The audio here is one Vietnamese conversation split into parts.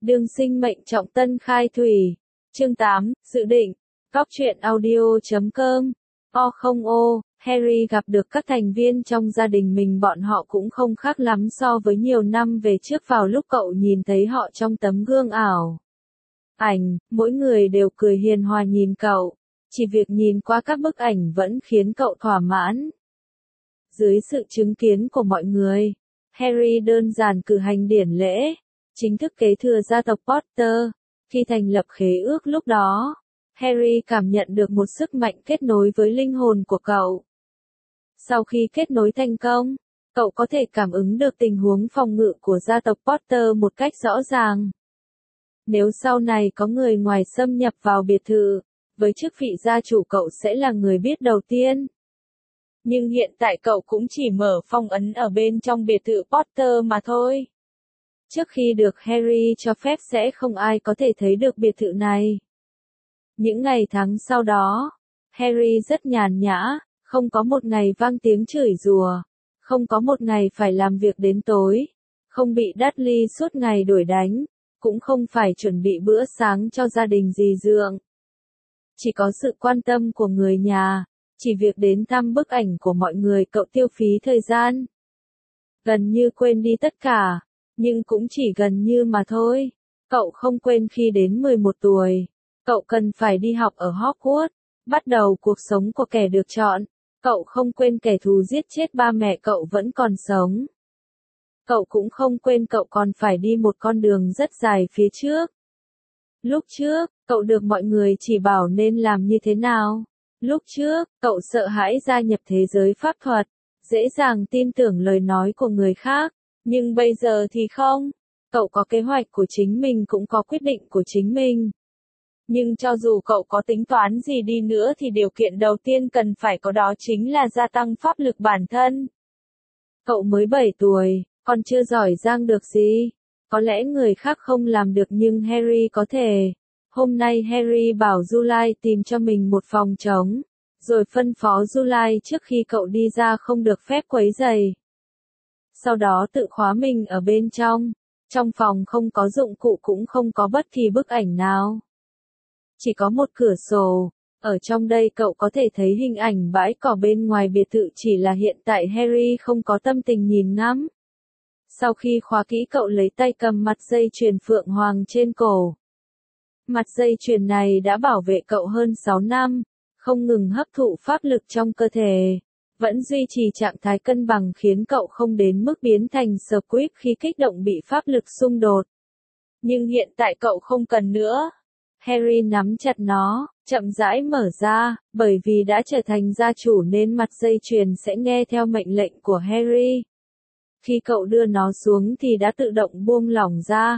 Đương sinh mệnh trọng tân khai thủy. Chương 8, dự định. Góc truyện audio.com. Harry gặp được các thành viên trong gia đình mình, bọn họ cũng không khác lắm so với nhiều năm về trước vào lúc cậu nhìn thấy họ trong tấm gương ảo. Mỗi người đều cười hiền hòa nhìn cậu. Chỉ việc nhìn qua các bức ảnh vẫn khiến cậu thỏa mãn. Dưới sự chứng kiến của mọi người, Harry đơn giản cử hành điển lễ, chính thức kế thừa gia tộc Potter. Khi thành lập khế ước lúc đó, Harry cảm nhận được một sức mạnh kết nối với linh hồn của cậu. Sau khi kết nối thành công, cậu có thể cảm ứng được tình huống phòng ngự của gia tộc Potter một cách rõ ràng. Nếu sau này có người ngoài xâm nhập vào biệt thự, với chức vị gia chủ cậu sẽ là người biết đầu tiên. Nhưng hiện tại cậu cũng chỉ mở phong ấn ở bên trong biệt thự Potter mà thôi. Trước khi được Harry cho phép sẽ không ai có thể thấy được biệt thự này. Những ngày tháng sau đó, Harry rất nhàn nhã, không có một ngày vang tiếng chửi rủa, không có một ngày phải làm việc đến tối, không bị Dudley suốt ngày đuổi đánh, cũng không phải chuẩn bị bữa sáng cho gia đình dì dượng. Chỉ có sự quan tâm của người nhà, chỉ việc đến thăm bức ảnh của mọi người cậu tiêu phí thời gian. Gần như quên đi tất cả, nhưng cũng chỉ gần như mà thôi. Cậu không quên khi đến 11 tuổi, cậu cần phải đi học ở Hogwarts, bắt đầu cuộc sống của kẻ được chọn. Cậu không quên kẻ thù giết chết ba mẹ cậu vẫn còn sống. Cậu cũng không quên cậu còn phải đi một con đường rất dài phía trước. Lúc trước, cậu được mọi người chỉ bảo nên làm như thế nào. Lúc trước, cậu sợ hãi gia nhập thế giới pháp thuật, dễ dàng tin tưởng lời nói của người khác. Nhưng bây giờ thì không. Cậu có kế hoạch của chính mình, cũng có quyết định của chính mình. Nhưng cho dù cậu có tính toán gì đi nữa thì điều kiện đầu tiên cần phải có đó chính là gia tăng pháp lực bản thân. Cậu mới 7 tuổi, còn chưa giỏi giang được gì. Có lẽ người khác không làm được nhưng Harry có thể. Hôm nay Harry bảo July tìm cho mình một phòng trống, rồi phân phó July trước khi cậu đi ra không được phép quấy rầy. Sau đó tự khóa mình ở bên trong. Trong phòng không có dụng cụ, cũng không có bất kỳ bức ảnh nào. Chỉ có một cửa sổ. Ở trong đây cậu có thể thấy hình ảnh bãi cỏ bên ngoài biệt thự, chỉ là hiện tại Harry không có tâm tình nhìn ngắm. Sau khi khóa kỹ, cậu lấy tay cầm mặt dây chuyền phượng hoàng trên cổ. Mặt dây chuyền này đã bảo vệ cậu hơn 6 năm, không ngừng hấp thụ pháp lực trong cơ thể, vẫn duy trì trạng thái cân bằng khiến cậu không đến mức biến thành Squib khi kích động bị pháp lực xung đột. Nhưng hiện tại cậu không cần nữa. Harry nắm chặt nó, chậm rãi mở ra, bởi vì đã trở thành gia chủ nên mặt dây chuyền sẽ nghe theo mệnh lệnh của Harry. Khi cậu đưa nó xuống thì đã tự động buông lỏng ra.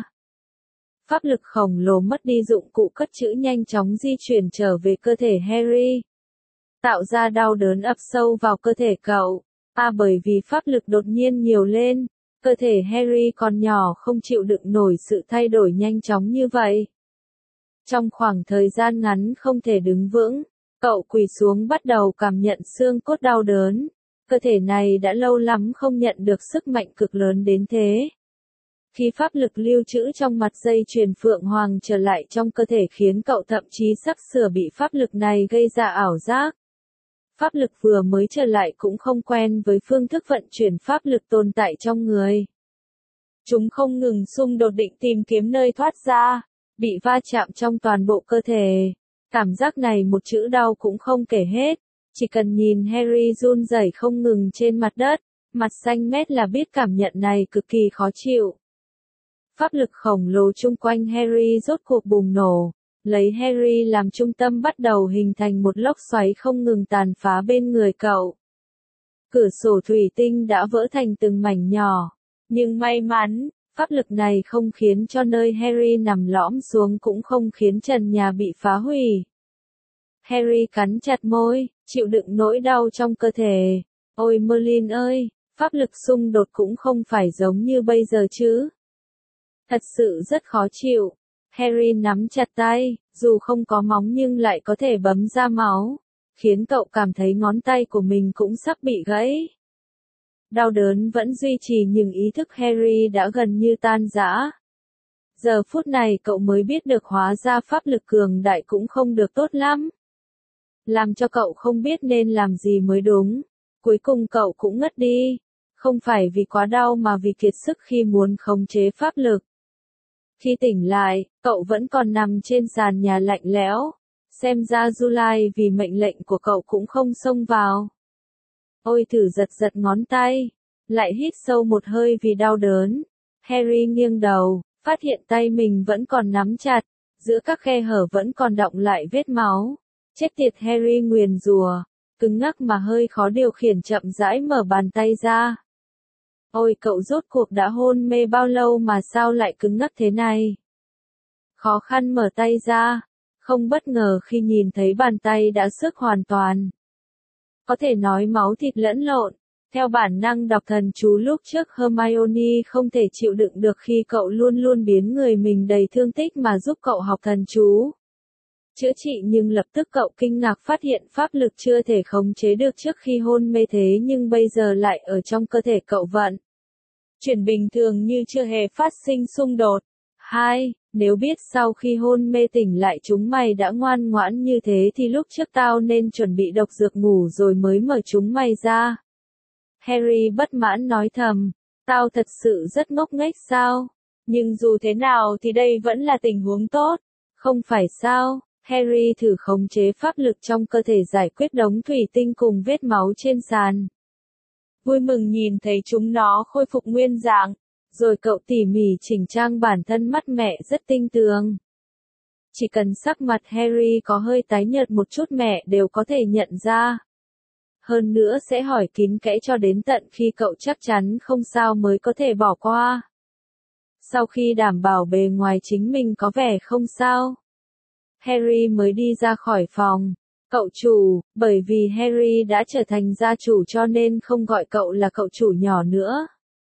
Pháp lực khổng lồ mất đi dụng cụ cất trữ nhanh chóng di chuyển trở về cơ thể Harry, tạo ra đau đớn ập sâu vào cơ thể cậu. Bởi vì pháp lực đột nhiên nhiều lên, cơ thể Harry còn nhỏ không chịu đựng nổi sự thay đổi nhanh chóng như vậy. Trong khoảng thời gian ngắn không thể đứng vững, cậu quỳ xuống bắt đầu cảm nhận xương cốt đau đớn. Cơ thể này đã lâu lắm không nhận được sức mạnh cực lớn đến thế. Khi pháp lực lưu trữ trong mặt dây chuyền phượng hoàng trở lại trong cơ thể khiến cậu thậm chí sắp sửa bị pháp lực này gây ra ảo giác. Pháp lực vừa mới trở lại cũng không quen với phương thức vận chuyển pháp lực tồn tại trong người. Chúng không ngừng xung đột định tìm kiếm nơi thoát ra, bị va chạm trong toàn bộ cơ thể. Cảm giác này một chữ đau cũng không kể hết. Chỉ cần nhìn Harry run rẩy không ngừng trên mặt đất, mặt xanh mét là biết cảm nhận này cực kỳ khó chịu. Pháp lực khổng lồ chung quanh Harry rốt cuộc bùng nổ, lấy Harry làm trung tâm bắt đầu hình thành một lốc xoáy không ngừng tàn phá bên người cậu. Cửa sổ thủy tinh đã vỡ thành từng mảnh nhỏ, nhưng may mắn, pháp lực này không khiến cho nơi Harry nằm lõm xuống, cũng không khiến trần nhà bị phá hủy. Harry cắn chặt môi, chịu đựng nỗi đau trong cơ thể. Ôi Merlin ơi, pháp lực xung đột cũng không phải giống như bây giờ chứ. Thật sự rất khó chịu. Harry nắm chặt tay, dù không có móng nhưng lại có thể bấm ra máu, khiến cậu cảm thấy ngón tay của mình cũng sắp bị gãy. Đau đớn vẫn duy trì nhưng ý thức Harry đã gần như tan rã. Giờ phút này cậu mới biết được hóa ra pháp lực cường đại cũng không được tốt lắm. Làm cho cậu không biết nên làm gì mới đúng. Cuối cùng cậu cũng ngất đi. Không phải vì quá đau mà vì kiệt sức khi muốn khống chế pháp lực. Khi tỉnh lại, cậu vẫn còn nằm trên sàn nhà lạnh lẽo. Xem ra July vì mệnh lệnh của cậu cũng không xông vào. Ôi thử giật giật ngón tay. Lại hít sâu một hơi vì đau đớn. Harry nghiêng đầu, phát hiện tay mình vẫn còn nắm chặt. Giữa các khe hở vẫn còn đọng lại vết máu. Chết tiệt, Harry nguyền rủa, cứng ngắc mà hơi khó điều khiển chậm rãi mở bàn tay ra. Ôi cậu rốt cuộc đã hôn mê bao lâu mà sao lại cứng ngắc thế này? Khó khăn mở tay ra, không bất ngờ khi nhìn thấy bàn tay đã xước hoàn toàn. Có thể nói máu thịt lẫn lộn. Theo bản năng đọc thần chú lúc trước Hermione không thể chịu đựng được khi cậu luôn luôn biến người mình đầy thương tích mà giúp cậu học thần chú. Chữa trị, nhưng lập tức cậu kinh ngạc phát hiện pháp lực chưa thể khống chế được trước khi hôn mê, thế nhưng bây giờ lại ở trong cơ thể cậu vận. Chuyển bình thường như chưa hề phát sinh xung đột. 2. Nếu biết sau khi hôn mê tỉnh lại chúng mày đã ngoan ngoãn như thế thì lúc trước tao nên chuẩn bị độc dược ngủ rồi mới mở chúng mày ra. Harry bất mãn nói thầm, tao thật sự rất ngốc nghếch sao? Nhưng dù thế nào thì đây vẫn là tình huống tốt, không phải sao? Harry thử khống chế pháp lực trong cơ thể giải quyết đống thủy tinh cùng vết máu trên sàn. Vui mừng nhìn thấy chúng nó khôi phục nguyên dạng, rồi cậu tỉ mỉ chỉnh trang bản thân, mắt mẹ rất tinh tường. Chỉ cần sắc mặt Harry có hơi tái nhợt một chút mẹ đều có thể nhận ra. Hơn nữa sẽ hỏi kín kẽ cho đến tận khi cậu chắc chắn không sao mới có thể bỏ qua. Sau khi đảm bảo bề ngoài chính mình có vẻ không sao, Harry mới đi ra khỏi phòng. Cậu chủ, bởi vì Harry đã trở thành gia chủ cho nên không gọi cậu là cậu chủ nhỏ nữa.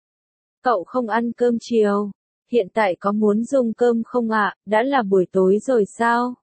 Cậu không ăn cơm chiều. Hiện tại có muốn dùng cơm không ạ? Đã là buổi tối rồi sao?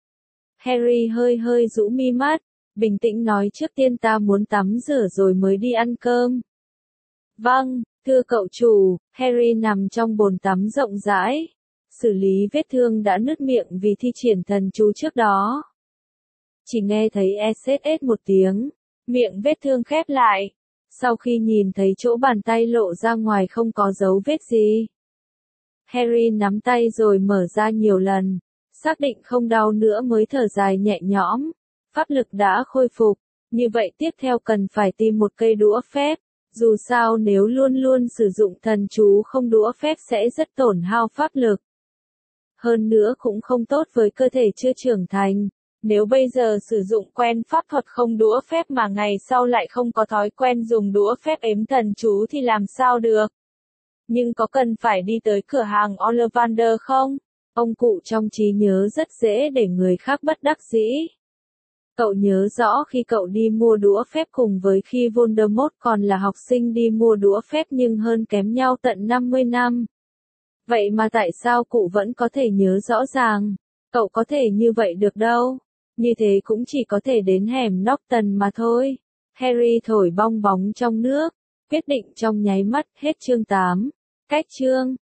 Harry hơi rũ mi mắt, bình tĩnh nói, trước tiên ta muốn tắm rửa rồi mới đi ăn cơm. Vâng, thưa cậu chủ. Harry nằm trong bồn tắm rộng rãi, xử lý vết thương đã nứt miệng vì thi triển thần chú trước đó. Chỉ nghe thấy SSS một tiếng, miệng vết thương khép lại. Sau khi nhìn thấy chỗ bàn tay lộ ra ngoài không có dấu vết gì, Harry nắm tay rồi mở ra nhiều lần, xác định không đau nữa mới thở dài nhẹ nhõm. Pháp lực đã khôi phục, như vậy tiếp theo cần phải tìm một cây đũa phép. Dù sao nếu luôn luôn sử dụng thần chú không đũa phép sẽ rất tổn hao pháp lực. Hơn nữa cũng không tốt với cơ thể chưa trưởng thành. Nếu bây giờ sử dụng quen pháp thuật không đũa phép mà ngày sau lại không có thói quen dùng đũa phép ếm thần chú thì làm sao được? Nhưng có cần phải đi tới cửa hàng Ollivander không? Ông cụ trong trí nhớ rất dễ để người khác bất đắc dĩ. Cậu nhớ rõ khi cậu đi mua đũa phép cùng với khi Voldemort còn là học sinh đi mua đũa phép nhưng hơn kém nhau tận 50 năm. Vậy mà tại sao cụ vẫn có thể nhớ rõ ràng? Cậu có thể như vậy được đâu. Như thế cũng chỉ có thể đến hẻm Norton mà thôi. Harry thổi bong bóng trong nước. Quyết định trong nháy mắt. Hết chương 8. Cách chương.